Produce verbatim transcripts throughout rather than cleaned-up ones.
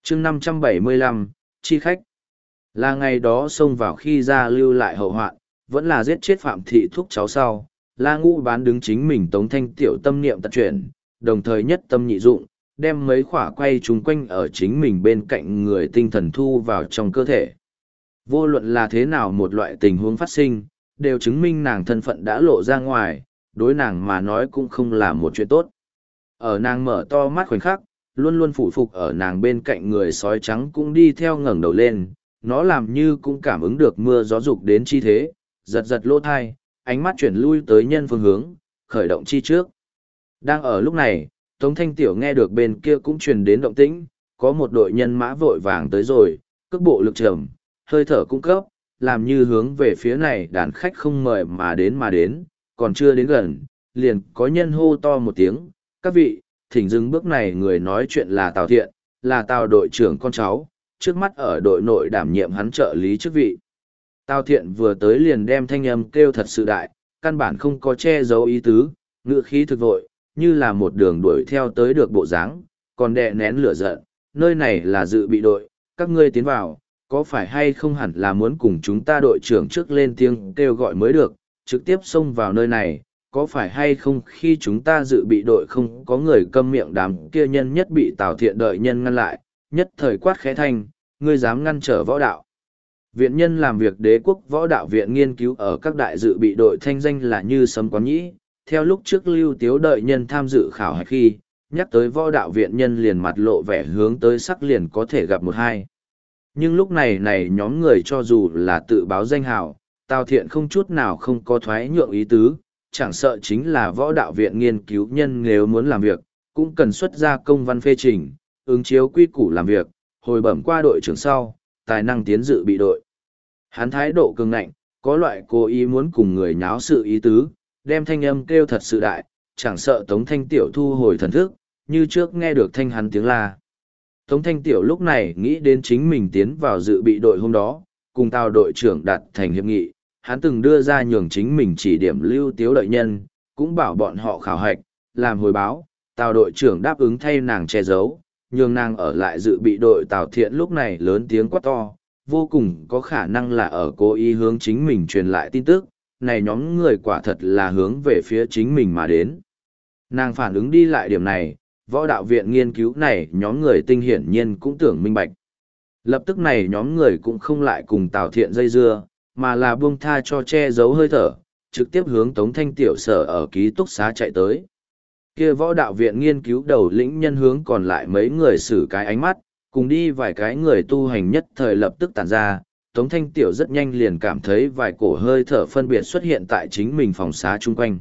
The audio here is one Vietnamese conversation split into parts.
chương năm trăm bảy mươi lăm, chi khách. Là ngày đó xông vào khi ra lưu lại hậu hoạn, vẫn là giết chết Phạm Thị Thúc cháu sau, La Ngũ bán đứng chính mình Tống Thanh Tiểu tâm niệm tật chuyển, đồng thời nhất tâm nhị dụng, đem mấy khỏa quay chúng quanh ở chính mình bên cạnh người tinh thần thu vào trong cơ thể. Vô luận là thế nào một loại tình huống phát sinh, đều chứng minh nàng thân phận đã lộ ra ngoài, đối nàng mà nói cũng không là một chuyện tốt. Ở nàng mở to mắt khoảnh khắc, luôn luôn phụ phục ở nàng bên cạnh người sói trắng cũng đi theo ngẩng đầu lên, nó làm như cũng cảm ứng được mưa gió dục đến chi thế, giật giật lỗ thai, ánh mắt chuyển lui tới nhân phương hướng, khởi động chi trước. Đang ở lúc này, Tống Thanh Tiểu nghe được bên kia cũng truyền đến động tĩnh, có một đội nhân mã vội vàng tới rồi, cước bộ lực trầm, hơi thở cung cấp, làm như hướng về phía này đàn khách không mời mà đến mà đến, còn chưa đến gần, liền có nhân hô to một tiếng, các vị, thỉnh dừng bước này người nói chuyện là Tào Thiện, là Tào đội trưởng con cháu, trước mắt ở đội nội đảm nhiệm hắn trợ lý chức vị. Tào Thiện vừa tới liền đem thanh âm kêu thật sự đại, căn bản không có che giấu ý tứ, ngữ khí thực vội, như là một đường đuổi theo tới được bộ dáng, còn đè nén lửa giận, nơi này là dự bị đội, các ngươi tiến vào, có phải hay không hẳn là muốn cùng chúng ta đội trưởng trước lên tiếng kêu gọi mới được, trực tiếp xông vào nơi này, có phải hay không khi chúng ta dự bị đội không có người câm miệng đám kia nhân nhất bị Tào Thiện đợi nhân ngăn lại, nhất thời quát khẽ thanh, ngươi dám ngăn trở võ đạo. Viện nhân làm việc đế quốc võ đạo viện nghiên cứu ở các đại dự bị đội thanh danh là như sấm quán nhĩ, theo lúc trước Lưu Tiếu đợi nhân tham dự khảo hạch khi, nhắc tới võ đạo viện nhân liền mặt lộ vẻ hướng tới sắc liền có thể gặp một hai. Nhưng lúc này này nhóm người cho dù là tự báo danh hào, Tào Thiện không chút nào không có thoái nhượng ý tứ, chẳng sợ chính là võ đạo viện nghiên cứu nhân nếu muốn làm việc, cũng cần xuất ra công văn phê trình, ứng chiếu quy củ làm việc, hồi bẩm qua đội trưởng sau, tài năng tiến dự bị đội. Hắn thái độ cường ngạnh, có loại cố ý muốn cùng người nháo sự ý tứ, đem thanh âm kêu thật sự đại, chẳng sợ Tống Thanh Tiểu thu hồi thần thức, như trước nghe được thanh hắn tiếng la. Tống Thanh Tiểu lúc này nghĩ đến chính mình tiến vào dự bị đội hôm đó, cùng Tào đội trưởng đạt thành hiệp nghị, hắn từng đưa ra nhường chính mình chỉ điểm Lưu Tiếu đợi nhân, cũng bảo bọn họ khảo hạch, làm hồi báo, Tào đội trưởng đáp ứng thay nàng che giấu, nhường nàng ở lại dự bị đội. Tào Thiện lúc này lớn tiếng quát to, vô cùng có khả năng là ở cố ý hướng chính mình truyền lại tin tức, này nhóm người quả thật là hướng về phía chính mình mà đến. Nàng phản ứng đi lại điểm này, võ đạo viện nghiên cứu này nhóm người tinh hiển nhiên cũng tưởng minh bạch. Lập tức này nhóm người cũng không lại cùng Tào Thiện dây dưa, mà là buông tha cho che giấu hơi thở, trực tiếp hướng Tống Thanh Tiểu sở ở ký túc xá chạy tới. Kia võ đạo viện nghiên cứu đầu lĩnh nhân hướng còn lại mấy người xử cái ánh mắt, cùng đi vài cái người tu hành nhất thời lập tức tản ra, Tống Thanh Tiểu rất nhanh liền cảm thấy vài cổ hơi thở phân biệt xuất hiện tại chính mình phòng xá chung quanh.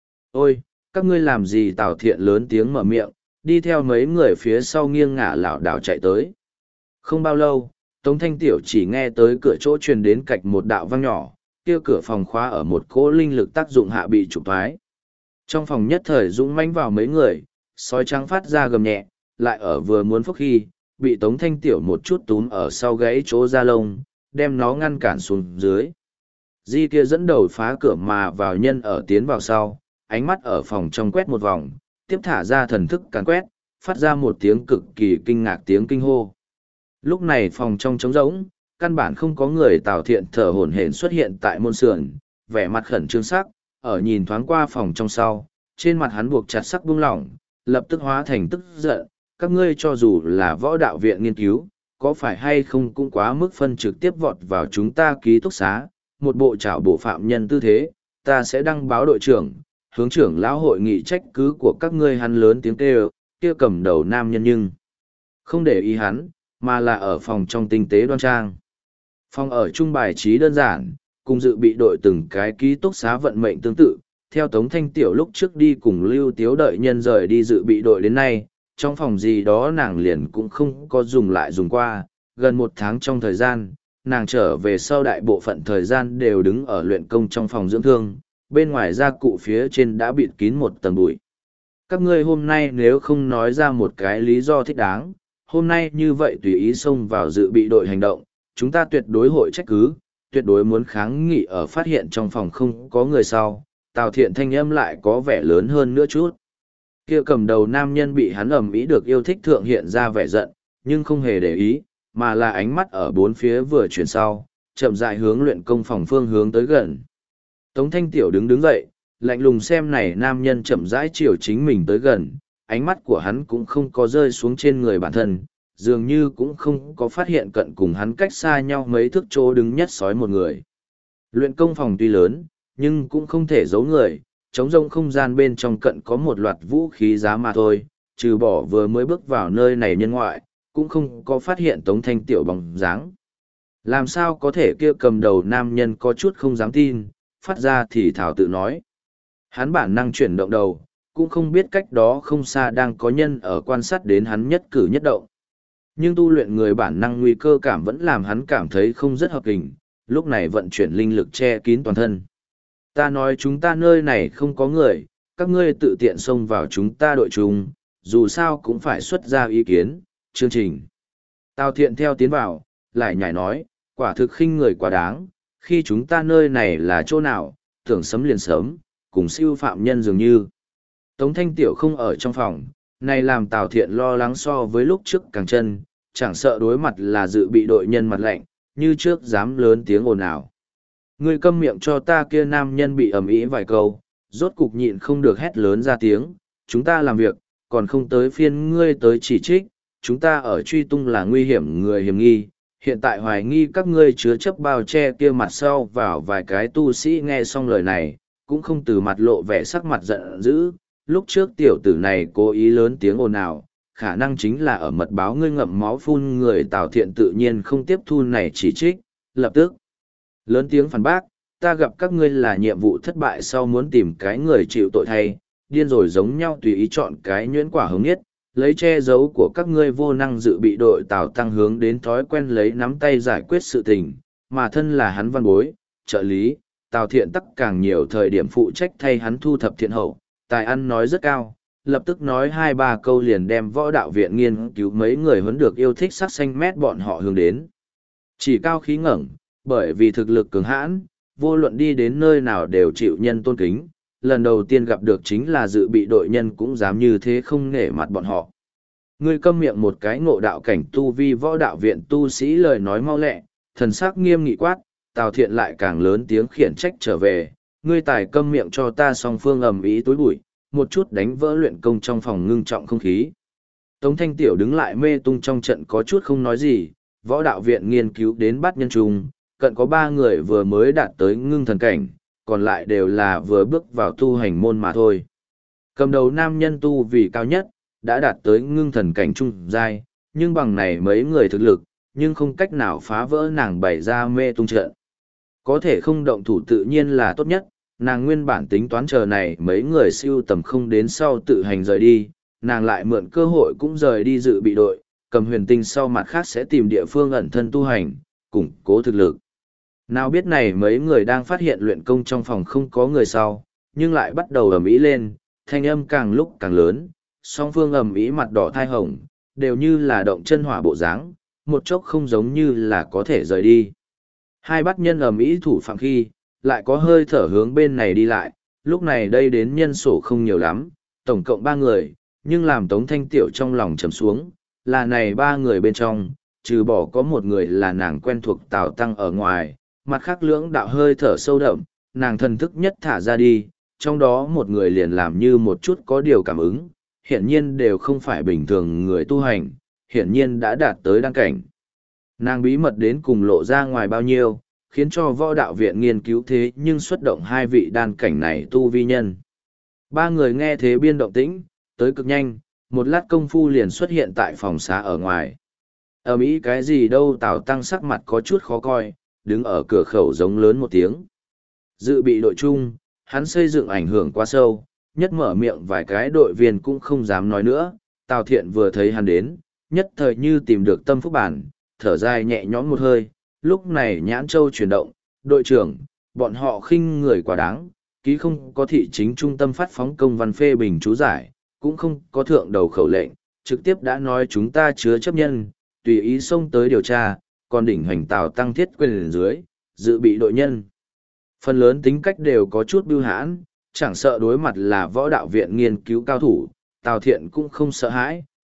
Ôi, các ngươi làm gì? Tào Thiện lớn tiếng mở miệng, đi theo mấy người phía sau nghiêng ngả lảo đảo chạy tới. Không bao lâu, Tống Thanh Tiểu chỉ nghe tới cửa chỗ truyền đến cạch một đạo vang nhỏ, kia cửa phòng khóa ở một cỗ linh lực tác dụng hạ bị trục thoái. Trong phòng nhất thời dũng mãnh vào mấy người, sói trắng phát ra gầm nhẹ, lại ở vừa muốn phốc khi, bị Tống Thanh Tiểu một chút túm ở sau gáy chỗ da lông, đem nó ngăn cản xuống dưới. Di kia dẫn đầu phá cửa mà vào nhân ở tiến vào sau, ánh mắt ở phòng trong quét một vòng, tiếp thả ra thần thức càn quét, phát ra một tiếng cực kỳ kinh ngạc tiếng kinh hô. Lúc này phòng trong trống rỗng, căn bản không có người. Tào Thiện thở hổn hển xuất hiện tại môn sườn, vẻ mặt khẩn trương sắc, ở nhìn thoáng qua phòng trong sau, trên mặt hắn buộc chặt sắc buông lỏng, lập tức hóa thành tức giận, các ngươi cho dù là võ đạo viện nghiên cứu, có phải hay không cũng quá mức phân trực tiếp vọt vào chúng ta ký túc xá, một bộ trảo bộ phạm nhân tư thế, ta sẽ đăng báo đội trưởng, hướng trưởng lão hội nghị trách cứ của các ngươi. Hắn lớn tiếng kêu, kia cầm đầu nam nhân nhưng không để ý hắn, mà là ở phòng trong tinh tế đoan trang. Phòng ở trung bài trí đơn giản, cùng dự bị đội từng cái ký túc xá vận mệnh tương tự. Theo Tống Thanh Tiểu lúc trước đi cùng Lưu Tiếu đợi nhân rời đi dự bị đội đến nay, trong phòng gì đó nàng liền cũng không có dùng lại dùng qua. Gần một tháng trong thời gian, nàng trở về sau đại bộ phận thời gian đều đứng ở luyện công trong phòng dưỡng thương, bên ngoài gia cụ phía trên đã bịt kín một tầng bụi. Các ngươi hôm nay nếu không nói ra một cái lý do thích đáng, hôm nay như vậy tùy ý xông vào dự bị đội hành động, chúng ta tuyệt đối hội trách cứ, tuyệt đối muốn kháng nghị. Ở phát hiện trong phòng không có người sau, Tào Thiện thanh âm lại có vẻ lớn hơn nữa chút. Kia cầm đầu nam nhân bị hắn ầm ĩ được yêu thích thượng hiện ra vẻ giận, nhưng không hề để ý, mà là ánh mắt ở bốn phía vừa chuyển sau, chậm rãi hướng luyện công phòng phương hướng tới gần. Tống Thanh Tiểu đứng đứng dậy, lạnh lùng xem này nam nhân chậm rãi chiều chính mình tới gần, ánh mắt của hắn cũng không có rơi xuống trên người bản thân, dường như cũng không có phát hiện cận cùng hắn cách xa nhau mấy thước chỗ đứng nhất sói một người. Luyện công phòng tuy lớn, nhưng cũng không thể giấu người, trống rông không gian bên trong cận có một loạt vũ khí giá mà thôi, trừ bỏ vừa mới bước vào nơi này nhân ngoại, cũng không có phát hiện Tống Thanh Tiểu bóng dáng. Làm sao có thể kia cầm đầu nam nhân có chút không dám tin, phát ra thì thảo tự nói. Hắn bản năng chuyển động đầu, cũng không biết cách đó không xa đang có nhân ở quan sát đến hắn nhất cử nhất động. Nhưng tu luyện người bản năng nguy cơ cảm vẫn làm hắn cảm thấy không rất hợp hình, lúc này vận chuyển linh lực che kín toàn thân. Ta nói chúng ta nơi này không có người, các ngươi tự tiện xông vào chúng ta đội chung, dù sao cũng phải xuất ra ý kiến, chương trình. Tào Thiện theo tiến vào, lại nhảy nói, quả thực khinh người quá đáng, khi chúng ta nơi này là chỗ nào, tưởng sấm liền sớm, cùng siêu phạm nhân dường như. Tống Thanh Tiểu không ở trong phòng, này làm Tào Thiện lo lắng so với lúc trước càng chân, chẳng sợ đối mặt là dự bị đội nhân mặt lạnh, như trước dám lớn tiếng ồn ào. Ngươi câm miệng cho ta, kia nam nhân bị ầm ĩ vài câu, rốt cục nhịn không được hét lớn ra tiếng, chúng ta làm việc, còn không tới phiên ngươi tới chỉ trích, chúng ta ở truy tung là nguy hiểm người hiểm nghi, hiện tại hoài nghi các ngươi chứa chấp bao che kia mặt sau vào vài cái tu sĩ. Nghe xong lời này, cũng không từ mặt lộ vẻ sắc mặt giận dữ, lúc trước tiểu tử này cố ý lớn tiếng ồn ào, khả năng chính là ở mật báo ngươi ngậm máu phun người. Tào Thiện tự nhiên không tiếp thu này chỉ trích, lập tức lớn tiếng phản bác, ta gặp các ngươi là nhiệm vụ thất bại sau muốn tìm cái người chịu tội thay, điên rồi giống nhau tùy ý chọn cái nhuyễn quả hứng nhất, lấy che giấu của các ngươi vô năng dự bị đội Tào Tăng hướng đến thói quen lấy nắm tay giải quyết sự tình, mà thân là hắn văn bối, trợ lý, Tào Thiện tắc càng nhiều thời điểm phụ trách thay hắn thu thập thiện hậu, tài ăn nói rất cao, lập tức nói hai ba câu liền đem võ đạo viện nghiên cứu mấy người huấn được yêu thích sắc xanh mét bọn họ hướng đến. Chỉ cao khí ngẩng, bởi vì thực lực cường hãn, vô luận đi đến nơi nào đều chịu nhân tôn kính, lần đầu tiên gặp được chính là dự bị đội nhân cũng dám như thế không nể mặt bọn họ. Ngươi câm miệng, một cái ngộ đạo cảnh tu vi võ đạo viện tu sĩ lời nói mau lẹ, thần sắc nghiêm nghị quát, Tào Thiện lại càng lớn tiếng khiển trách trở về, ngươi tài câm miệng cho ta. Song phương ầm ĩ túi bụi, một chút đánh vỡ luyện công trong phòng ngưng trọng không khí. Tống Thanh Tiểu đứng lại mê tung trong trận có chút không nói gì, võ đạo viện nghiên cứu đến bắt nhân trùng, cận có ba người vừa mới đạt tới ngưng thần cảnh, còn lại đều là vừa bước vào tu hành môn mà thôi. Cầm đầu nam nhân tu vì cao nhất, đã đạt tới ngưng thần cảnh trung giai, nhưng bằng này mấy người thực lực, nhưng không cách nào phá vỡ nàng bày ra mê tung trận. Có thể không động thủ tự nhiên là tốt nhất, nàng nguyên bản tính toán chờ này mấy người siêu tầm không đến sau tự hành rời đi, nàng lại mượn cơ hội cũng rời đi dự bị đội, cầm huyền tinh sau mặt khác sẽ tìm địa phương ẩn thân tu hành, củng cố thực lực. Nào biết này mấy người đang phát hiện luyện công trong phòng không có người sau, nhưng lại bắt đầu ầm ĩ lên, thanh âm càng lúc càng lớn, song phương ầm ĩ mặt đỏ thai hồng, đều như là động chân hỏa bộ dáng, một chốc không giống như là có thể rời đi. Hai bắt nhân ầm ĩ thủ phạm khi, lại có hơi thở hướng bên này đi lại, lúc này đây đến nhân số không nhiều lắm, tổng cộng ba người, nhưng làm Tống Thanh Tiểu trong lòng trầm xuống, là này ba người bên trong, trừ bỏ có một người là nàng quen thuộc Tào Tăng ở ngoài, mặt khác lưỡng đạo hơi thở sâu đậm, nàng thần thức nhất thả ra đi, trong đó một người liền làm như một chút có điều cảm ứng, hiển nhiên đều không phải bình thường người tu hành, hiển nhiên đã đạt tới đăng cảnh. Nàng bí mật đến cùng lộ ra ngoài bao nhiêu, khiến cho võ đạo viện nghiên cứu thế nhưng xuất động hai vị đan cảnh này tu vi nhân. Ba người nghe thế biên động tĩnh, tới cực nhanh, một lát công phu liền xuất hiện tại phòng xá ở ngoài. Ở Mỹ cái gì đâu, Tào Tăng sắc mặt có chút khó coi, đứng ở cửa khẩu giống lớn một tiếng. Dự bị đội chung, hắn xây dựng ảnh hưởng quá sâu, nhất mở miệng vài cái đội viên cũng không dám nói nữa. Tào Thiện vừa thấy hắn đến, nhất thời như tìm được tâm phúc bản, thở dài nhẹ nhõm một hơi, lúc này nhãn châu chuyển động, đội trưởng, bọn họ khinh người quá đáng, ký không có thị chính trung tâm phát phóng công văn phê bình chú giải, cũng không có thượng đầu khẩu lệnh, trực tiếp đã nói chúng ta chứa chấp nhân, tùy ý xông tới điều tra, còn đỉnh hoành Tào Tăng thiết quyền dưới, dự bị đội nhân. Phần lớn tính cách đều có chút bưu hãn, chẳng sợ đối mặt là võ đạo viện nghiên cứu cao thủ, Tào Thiện cũng không sợ hãi,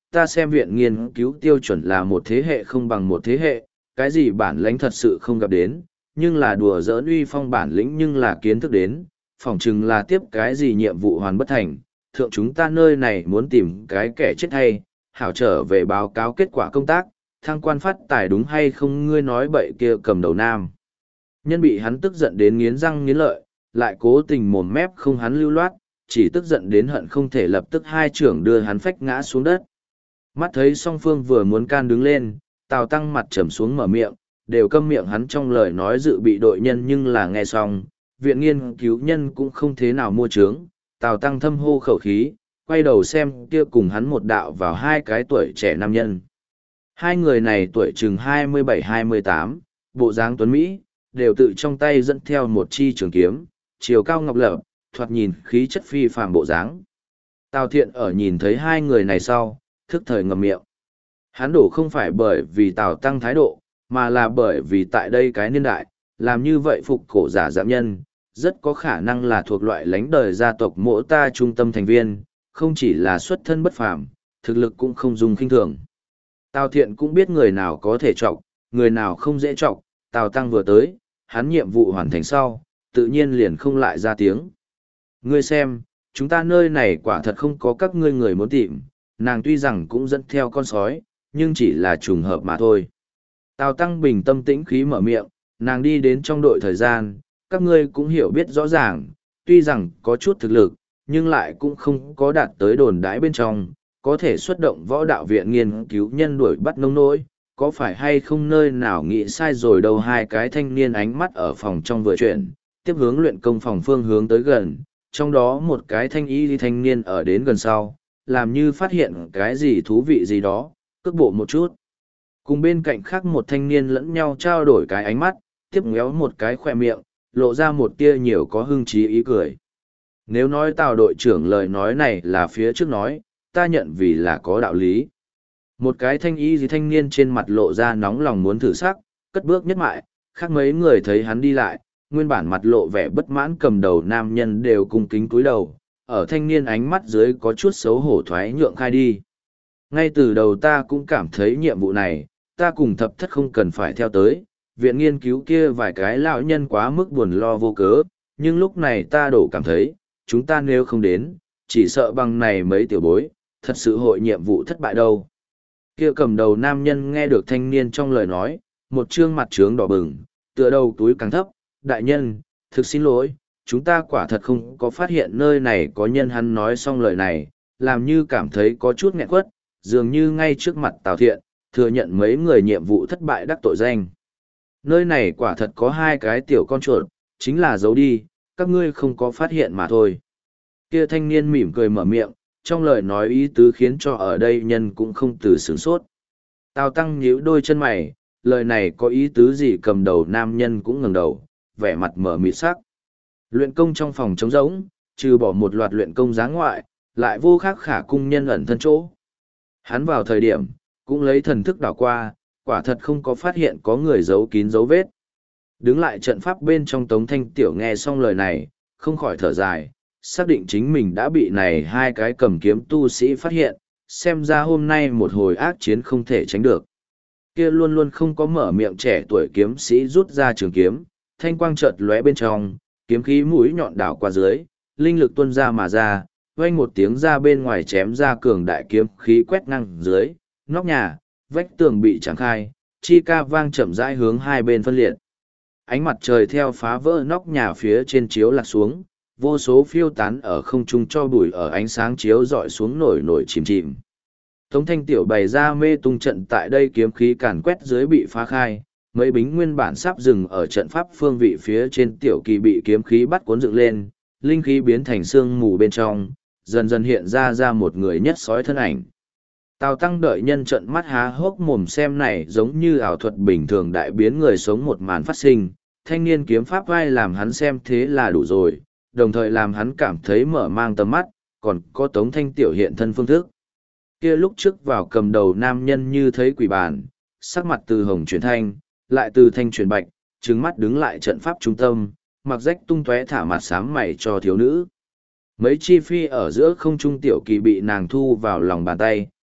ta xem viện nghiên cứu tiêu chuẩn là một thế hệ không bằng một thế hệ, cái gì bản lãnh thật sự không gặp đến, nhưng là đùa giỡn uy phong bản lĩnh nhưng là kiến thức đến, phỏng chừng là tiếp cái gì nhiệm vụ hoàn bất thành, thượng chúng ta nơi này muốn tìm cái kẻ chết hay, hảo trở về báo cáo kết quả công tác, thăng quan phát tài đúng hay không ngươi nói bậy kia cầm đầu nam. Nhân bị hắn tức giận đến nghiến răng nghiến lợi, lại cố tình mồm mép không hắn lưu loát, chỉ tức giận đến hận không thể lập tức hai trưởng đưa hắn phách ngã xuống đất. Mắt thấy song phương vừa muốn can đứng lên, Tào Tăng mặt trầm xuống mở miệng, đều câm miệng hắn trong lời nói dự bị đội nhân nhưng là nghe xong, viện nghiên cứu nhân cũng không thế nào mua trướng, Tào Tăng thâm hô khẩu khí, quay đầu xem kia cùng hắn một đạo vào hai cái tuổi trẻ nam nhân. Hai người này tuổi chừng hai mươi bảy hai mươi tám, bộ dáng tuấn Mỹ, đều tự trong tay dẫn theo một chi trường kiếm, chiều cao ngọc lập, thoạt nhìn khí chất phi phàm bộ dáng. Tào Thiện ở nhìn thấy hai người này sau, thức thời ngậm miệng. Hắn đổ không phải bởi vì Tào Tăng thái độ, mà là bởi vì tại đây cái niên đại, làm như vậy phục cổ giả giảm nhân, rất có khả năng là thuộc loại lãnh đời gia tộc mỗ ta trung tâm thành viên, không chỉ là xuất thân bất phàm, thực lực cũng không dùng kinh thường. Tào Thiện cũng biết người nào có thể trọc, người nào không dễ trọc, Tào Tăng vừa tới, hắn nhiệm vụ hoàn thành sau, tự nhiên liền không lại ra tiếng. Ngươi xem, chúng ta nơi này quả thật không có các ngươi người muốn tìm, nàng tuy rằng cũng dẫn theo con sói, nhưng chỉ là trùng hợp mà thôi. Tào Tăng bình tâm tĩnh khí mở miệng, nàng đi đến trong đội thời gian, các ngươi cũng hiểu biết rõ ràng, tuy rằng có chút thực lực, nhưng lại cũng không có đạt tới đồn đái bên trong, có thể xuất động võ đạo viện nghiên cứu nhân đuổi bắt nông nỗi, có phải hay không nơi nào nghĩ sai rồi đâu. Hai cái thanh niên ánh mắt ở phòng trong vừa chuyển, tiếp hướng luyện công phòng phương hướng tới gần, trong đó một cái thanh y thanh niên ở đến gần sau, làm như phát hiện cái gì thú vị gì đó, cước bộ một chút. Cùng bên cạnh khác một thanh niên lẫn nhau trao đổi cái ánh mắt, tiếp ngéo một cái khỏe miệng, lộ ra một tia nhiều có hưng trí ý cười. Nếu nói Tào đội trưởng lời nói này là phía trước nói, ta nhận vì là có đạo lý. Một cái thanh y gì thanh niên trên mặt lộ ra nóng lòng muốn thử sắc, cất bước nhất mại, khác mấy người thấy hắn đi lại, nguyên bản mặt lộ vẻ bất mãn cầm đầu nam nhân đều cung kính cúi đầu, ở thanh niên ánh mắt dưới có chút xấu hổ thoái nhượng khai đi. Ngay từ đầu ta cũng cảm thấy nhiệm vụ này, ta cùng thập thất không cần phải theo tới, viện nghiên cứu kia vài cái lão nhân quá mức buồn lo vô cớ, nhưng lúc này ta đổ cảm thấy, chúng ta nếu không đến, chỉ sợ bằng này mấy tiểu bối, thật sự hội nhiệm vụ thất bại đâu. Kia cầm đầu nam nhân nghe được thanh niên trong lời nói, một trương mặt trướng đỏ bừng, tựa đầu túi càng thấp, đại nhân, thực xin lỗi, chúng ta quả thật không có phát hiện nơi này có nhân. Hắn nói xong lời này, làm như cảm thấy có chút nghẹn quất, dường như ngay trước mặt Tào Thiện, thừa nhận mấy người nhiệm vụ thất bại đắc tội danh. Nơi này quả thật có hai cái tiểu con chuột, chính là giấu đi, các ngươi không có phát hiện mà thôi. Kia thanh niên mỉm cười mở miệng, trong lời nói ý tứ khiến cho ở đây nhân cũng không từ sửng sốt. Tào Tăng nhíu đôi chân mày, lời này có ý tứ gì? Cầm đầu nam nhân cũng ngẩng đầu, vẻ mặt mở mịt sắc. Luyện công trong phòng trống rỗng, trừ bỏ một loạt luyện công giá ngoại, lại vô khác khả cung nhân ẩn thân chỗ. Hắn vào thời điểm, cũng lấy thần thức đảo qua, quả thật không có phát hiện có người giấu kín dấu vết. Đứng lại trận pháp bên trong Tống Thanh Tiểu nghe xong lời này, không khỏi thở dài, xác định chính mình đã bị này hai cái cầm kiếm tu sĩ phát hiện, xem ra hôm nay một hồi ác chiến không thể tránh được. Kia luôn luôn không có mở miệng trẻ tuổi kiếm sĩ rút ra trường kiếm, thanh quang chợt lóe bên trong, kiếm khí mũi nhọn đảo qua dưới, linh lực tuôn ra mà ra, vang một tiếng ra bên ngoài chém ra cường đại kiếm khí quét ngang dưới, nóc nhà, vách tường bị trắng khai, chi ca vang chậm rãi hướng hai bên phân liệt. Ánh mặt trời theo phá vỡ nóc nhà phía trên chiếu lạc xuống, vô số phiêu tán ở không trung cho bụi ở ánh sáng chiếu dọi xuống nổi nổi chìm chìm. Tống Thanh Tiểu bày ra mê tung trận tại đây kiếm khí càn quét dưới bị phá khai, mấy bính nguyên bản sắp dừng ở trận pháp phương vị phía trên tiểu kỳ bị kiếm khí bắt cuốn dựng lên, linh khí biến thành sương mù bên trong, dần dần hiện ra ra một người nhất sói thân ảnh. Tào Tăng đợi nhân trận mắt há hốc mồm xem này giống như ảo thuật bình thường đại biến người sống một màn phát sinh, thanh niên kiếm pháp vai làm hắn xem thế là đủ rồi, đồng thời làm hắn cảm thấy mở mang tầm mắt, còn có Tống Thanh Tiểu hiện thân phương thức. Kia lúc trước vào cầm đầu nam nhân như thấy quỷ bản, sắc mặt từ hồng chuyển thanh, lại từ thanh chuyển bạch, trừng mắt đứng lại trận pháp trung tâm, mặc rách tung tóe thả mặt sám mày cho thiếu nữ. Mấy chi phi ở giữa không trung tiểu kỳ bị nàng thu vào lòng bàn tay,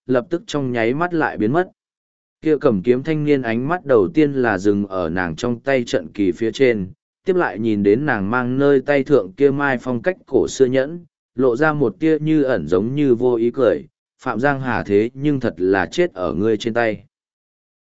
lập tức trong nháy mắt lại biến mất. Kia cầm kiếm thanh niên ánh mắt đầu tiên là dừng ở nàng trong tay trận kỳ phía trên, tiếp lại nhìn đến nàng mang nơi tay thượng kia mai phong cách cổ xưa nhẫn, lộ ra một tia như ẩn giống như vô ý cười, Phạm Giang Hà thế nhưng thật là chết ở ngươi trên tay.